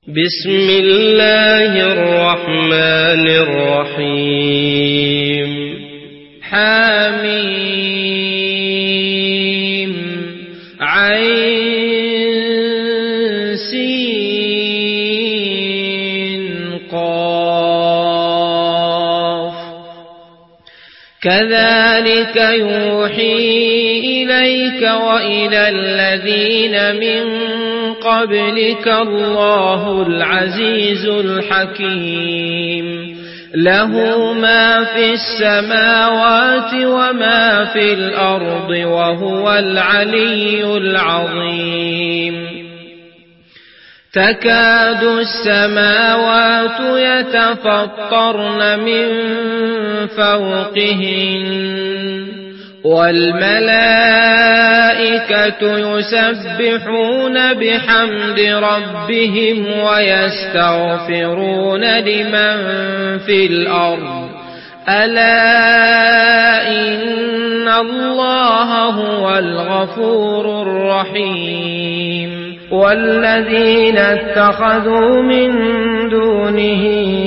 بسم الله الرحمن الرحيم حميم عين سين قاف كذلك يوحي إليك وإلى الذين من قبلك الله العزيز الحكيم له ما في السماوات وما في الأرض وهو العلي العظيم تكاد السماوات يتفطرن من فوقهن والملائكة يسبحون بحمد ربهم ويستغفرون لمن في الأرض ألا إن الله هو الغفور الرحيم والذين اتخذوا من دونه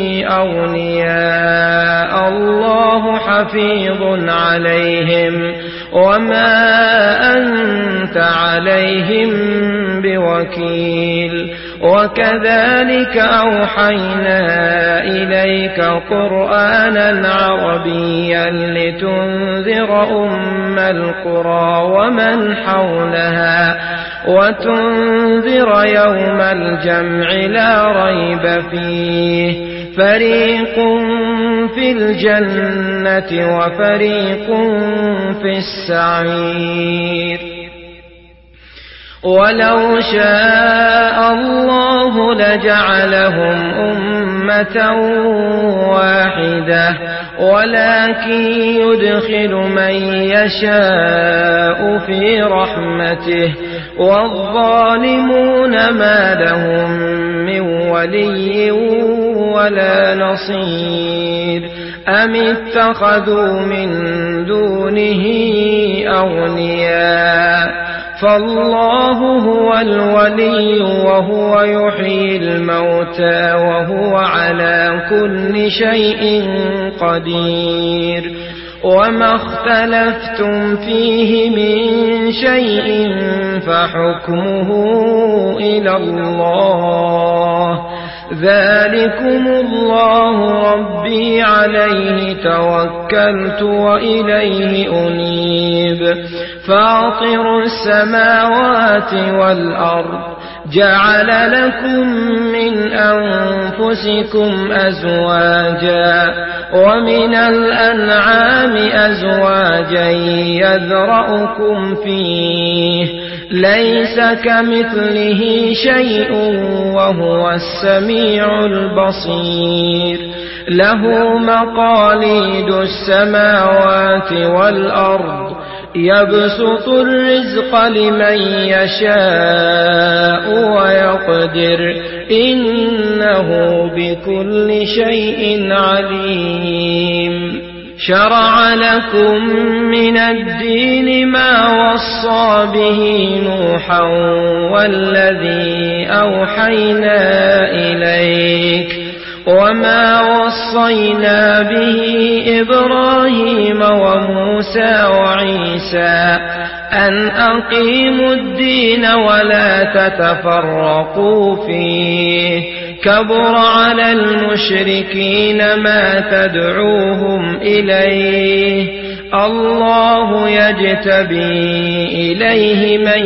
أولياء الله حفيظ عليهم وما أنت عليهم بوكيل وكذلك أوحينا إليك قرآنا عربيا لتنذر أم القرى ومن حولها وتنذر يوم الجمع لا ريب فيه فريق في الجنة وفريق في السعير ولو شاء الله لجعلهم أمة واحدة ولكن يدخل من يشاء في رحمته والظالمون ما لهم من ولي ولا نصير أم اتخذوا من دونه أولياء فالله هو الولي وهو يحيي الموتى وهو على كل شيء قدير وما اختلفتم فيه من شيء فحكمه إلى الله ذلكم الله ربي عليه توكلت وإليه أنيب فاطر السماوات والأرض جعل لكم من أنفسكم أزواجا ومن الأنعام أزواجا يذرأكم فيه ليس كمثله شيء وهو السميع البصير له مقاليد السماوات والأرض يبسط الرزق لمن يشاء ويقدر إنه بكل شيء عليم شرع لكم من الدين ما وصى به نوحا والذي أوحينا إليك وما وصينا به إبراهيم وموسى وعيسى أن أقيموا الدين ولا تتفرقوا فيه كبر على المشركين ما تدعوهم إليه الله يجتبي إليه من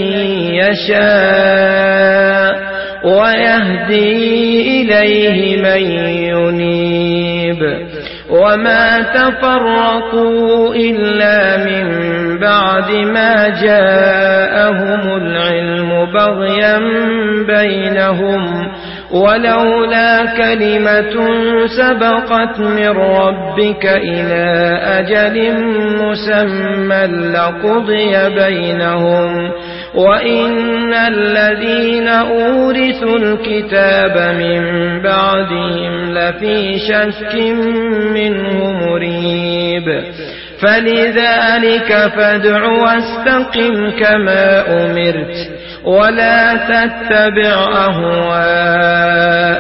يشاء ويهدي إليه من ينيب وما تفرقوا إلا من بعد ما جاءهم العلم بغيا بينهم ولولا كلمة سبقت من ربك إلى أجل مسمى لقضي بينهم وإن الذين أورثوا الكتاب من بعدهم لفي شك منه مريب فلذلك فادع واستقم كما أمرت ولا تتبع أهواءهم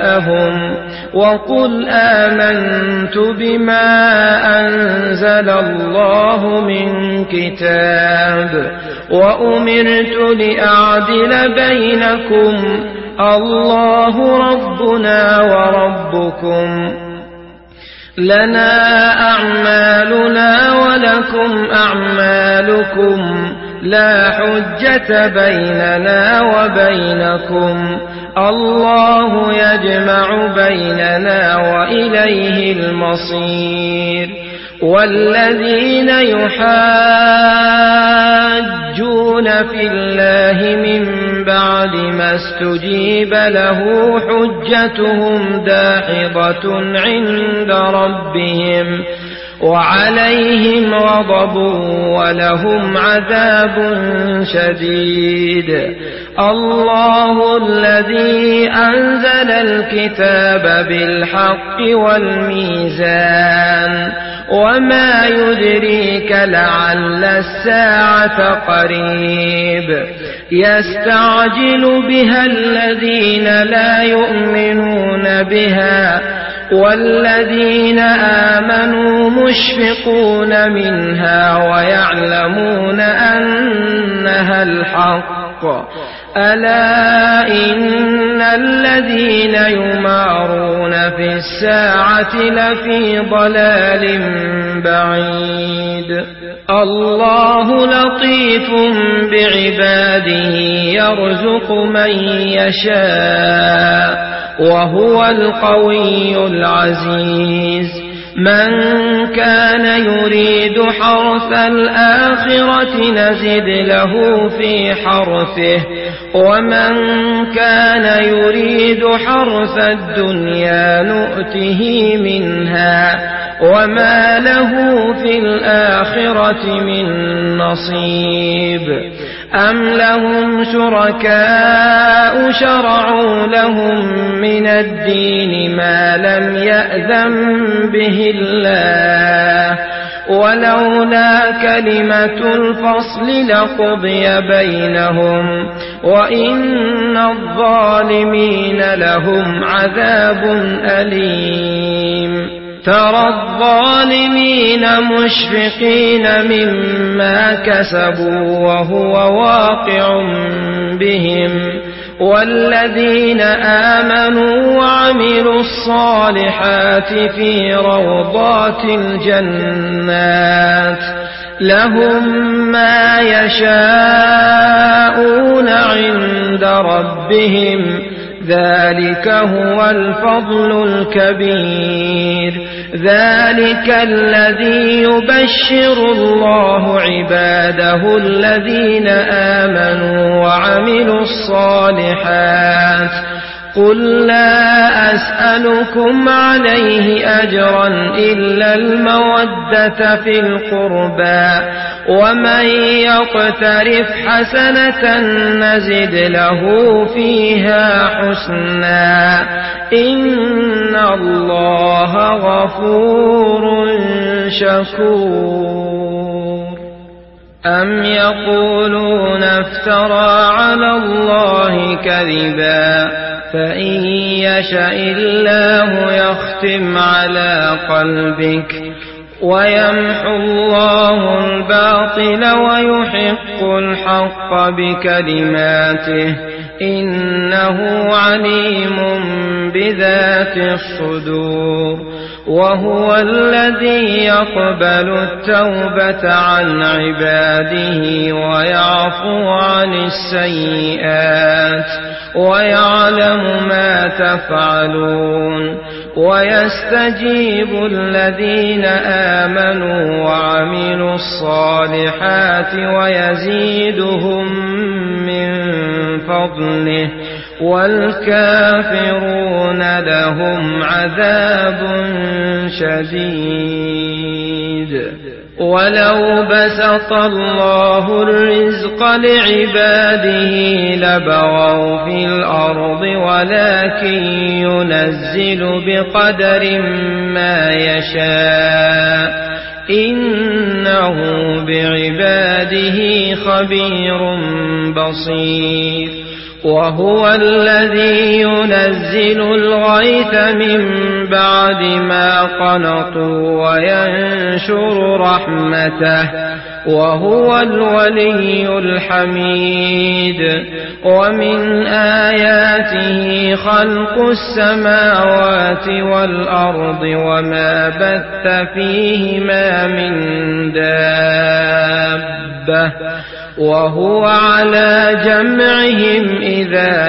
وقل آمنت بما أنزل الله من كتاب وأمرت لأعدل بينكم الله ربنا وربكم لنا أعمالنا ولكم أعمالكم لا حجة بيننا وبينكم الله يجمع بيننا وإليه المصير والذين يحاجون في الله من بعد ما استجيب له حجتهم داحضة عند ربهم وعليهم غضب ولهم عذاب شديد الله الذي أنزل الكتاب بالحق والميزان وما يدريك لعل الساعة قريب يستعجل بها الذين لا يؤمنون بها والذين آمنوا مشفقون منها ويعلمون أنها الحق ألا إن الذين يمارون في الساعة لفي ضلال بعيد الله لطيف بعباده يرزق من يشاء وهو القوي العزيز من كان يريد حرث الآخرة نزد له في حرثه ومن كان يريد حرث الدنيا نؤته منها وما له في الآخرة من نصيب أم لهم شركاء شرعوا لهم من الدين ما لم يأذن به الله ولولا كلمة الفصل لقضي بينهم وإن الظالمين لهم عذاب أليم ترى الظالمين مشفقين مما كسبوا وهو واقع بهم والذين آمنوا وعملوا الصالحات في روضات الجنات لهم ما يشاءون عند ربهم ذلك هو الفضل الكبير ذلك الذي يبشر الله عباده الذين آمنوا وعملوا الصالحات قل لا أسألكم عليه أجرا إلا المودة في القربى ومن يقترف حسنة نزد له فيها حسنا إن الله غفور شكور أم يقولون افترى على الله كذبا فإن يشاء الله يختم على قلبك ويمحو الله الباطل ويحق الحق بكلماته إنه عليم بذات الصدور وهو الذي يقبل التوبة عن عباده ويعفو عن السيئات ويعلم ما تفعلون ويستجيب الذين آمنوا وعملوا الصالحات ويزيدهم من فضله والكافرون لهم عذاب شديد ولو بسط الله الرزق لعباده لبغوا في الأرض ولكن ينزل بقدر ما يشاء إنه بعباده خبير بصير وهو الذي ينزل الغيث من بعد ما قنطوا وينشر رحمته وهو الولي الحميد ومن آياته خلق السماوات والأرض وما بث فيهما من دابة وهو على جمعهم إذا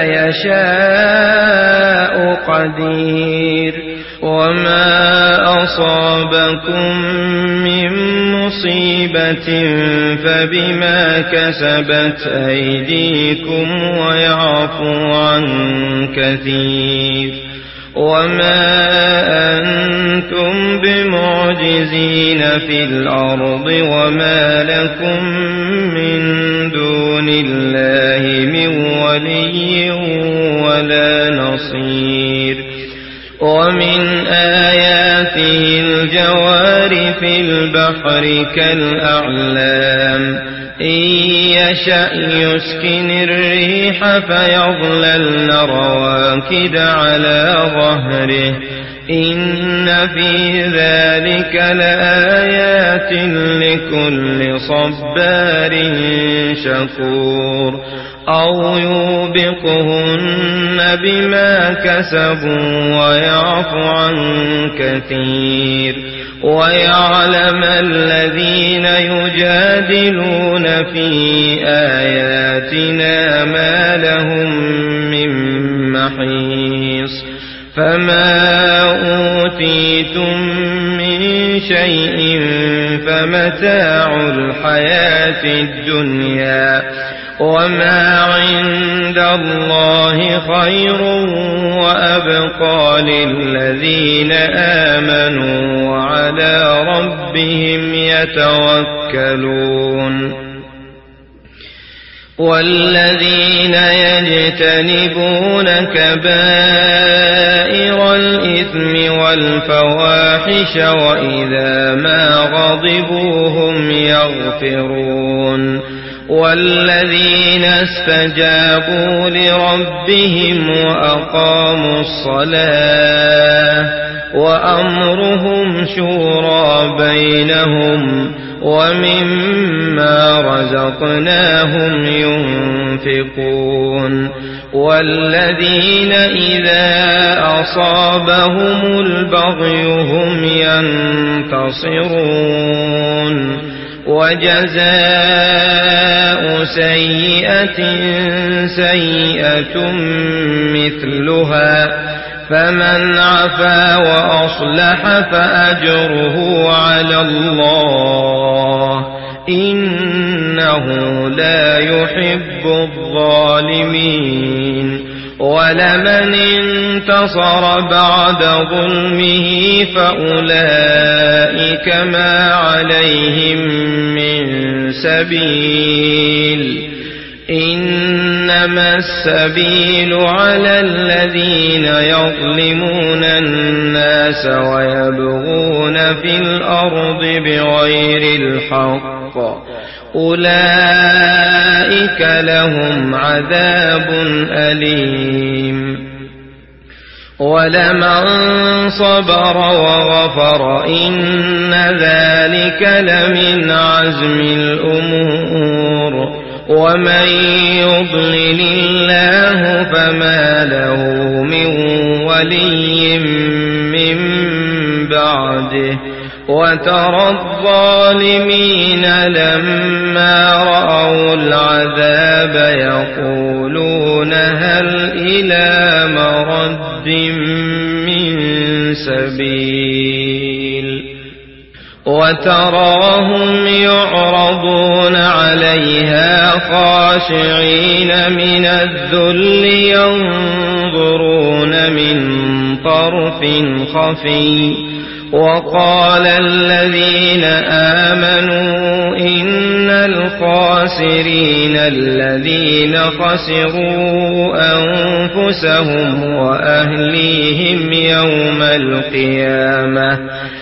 يشاء قدير وما أصابكم من مصيبة فبما كسبت أيديكم ويعفو عن كثير وما أنتم بمعجزين في الأرض وما لكم من دون الله من ولي ولا نصير ومن آياته الجوار في البحر كالأعلام إن يشأ يسكن الريح فيظللن رواكد على ظهره إن في ذلك لآيات لكل صبار شكور أو يوبقهن بما كسبوا ويعفو عن كثير ويعلم الذين يجادلون في آياتنا ما لهم من محيص فما أوتيتم من شيء فمتاع الحياة الدنيا وما عند الله خير وأبقى للذين آمنوا وعلى ربهم يتوكلون والذين يجتنبون كبائر الإثم والفواحش وإذا ما غضبوا هم يغفرون والذين استجابوا لربهم وأقاموا الصلاة وأمرهم شورى بينهم ومما رزقناهم ينفقون والذين إذا أصابهم البغي هم ينتصرون وجزاء سيئة سيئة مثلها فمن عفا وأصلح فأجره على الله إنه لا يحب الظالمين ولمن انتصر بعد ظلمه فأولئك ما عليهم من سبيل إنما السبيل على الذين يظلمون الناس ويبغون في الأرض بغير الحق أولئك لهم عذاب أليم ولمن صبر وغفر إن ذلك لمن عزم الأمور ومن يضلل الله فما له من ولي من بعده وترى الظالمين لما رأوا العذاب يقولون هل إلى مرد من سبيل وتراهم يعرضون عليها خاشعين من الذل ينظرون من طرف خفي وقال الذين آمنوا إن الخاسرين الذين خسروا أنفسهم وأهليهم يوم القيامة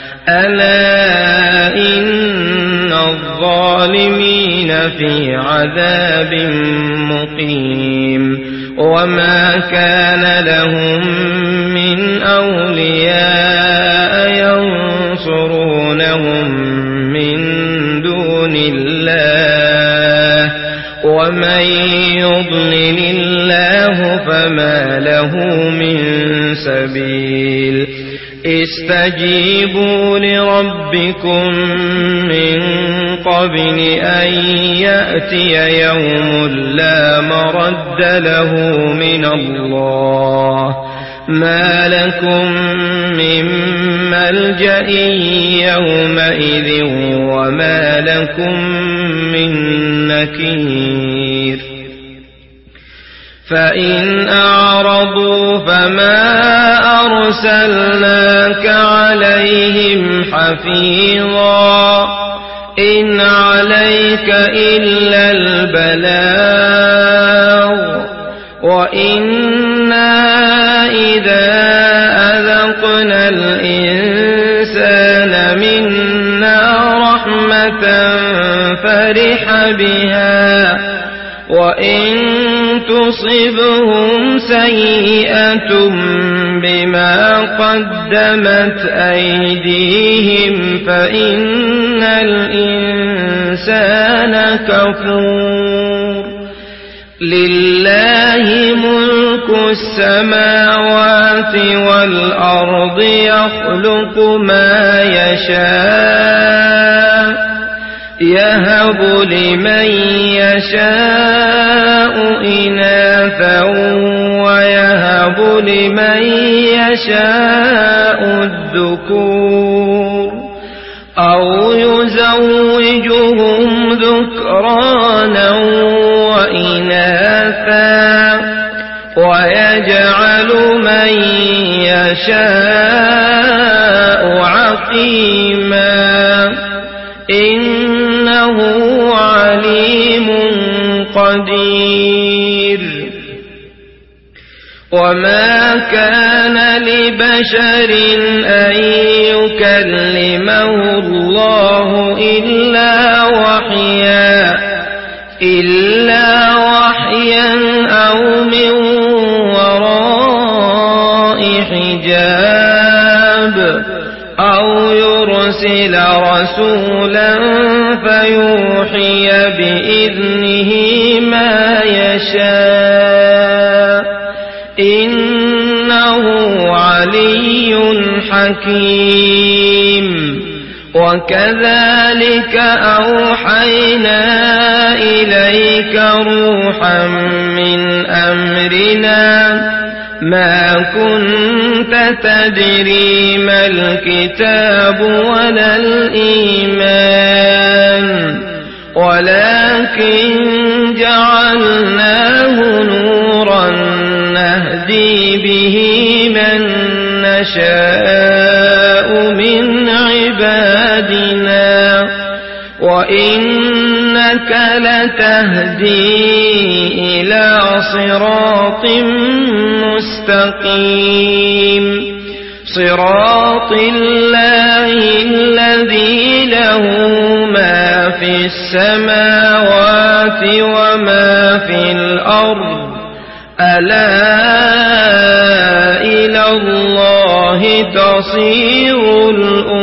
ألا إن الظالمين في عذاب مقيم وما كان لهم من أولياء ينصرونهم من دون الله ومن يضلل الله فما له من سبيل استجيبوا لربكم من قبل أن يأتي يوم لا مرد له من الله ما لكم من ملجأ يومئذ وما لكم من نكير فإن أعرضوا فما أرسلناك عليهم حفيظا إن عليك إلا البلاغ وإنا إذا أذقنا الإنسان منا رحمة فرح بها وإن تصبهم سيئة بما قدمت أيديهم فإن الإنسان كفور لله ملك السماوات والأرض يخلق ما يشاء يهب لمن يشاء إناثا ويهب لمن يشاء الذكور أو يزوجهم ذكرانا وإناثا ويجعل من يشاء عقيما إنه عليم قدير وما كان لبشر أن يكلمه الله إلا وحيا أو من وراء حجاب أو يرسل رسولا فيوحي بإذنه ما يشاء إنه علي حكيم وكذلك أوحينا إليك روحا من أمرنا ما كنت تدري ما الكتاب ولا الإيمان ولكن جعلناه نورا نهدي به من نشاء من عبادنا وإنك لتهدي إلى صراط مستقيم صراط الله الذي له ما في السماوات وما في الأرض ألا إلى الله تصير الأمور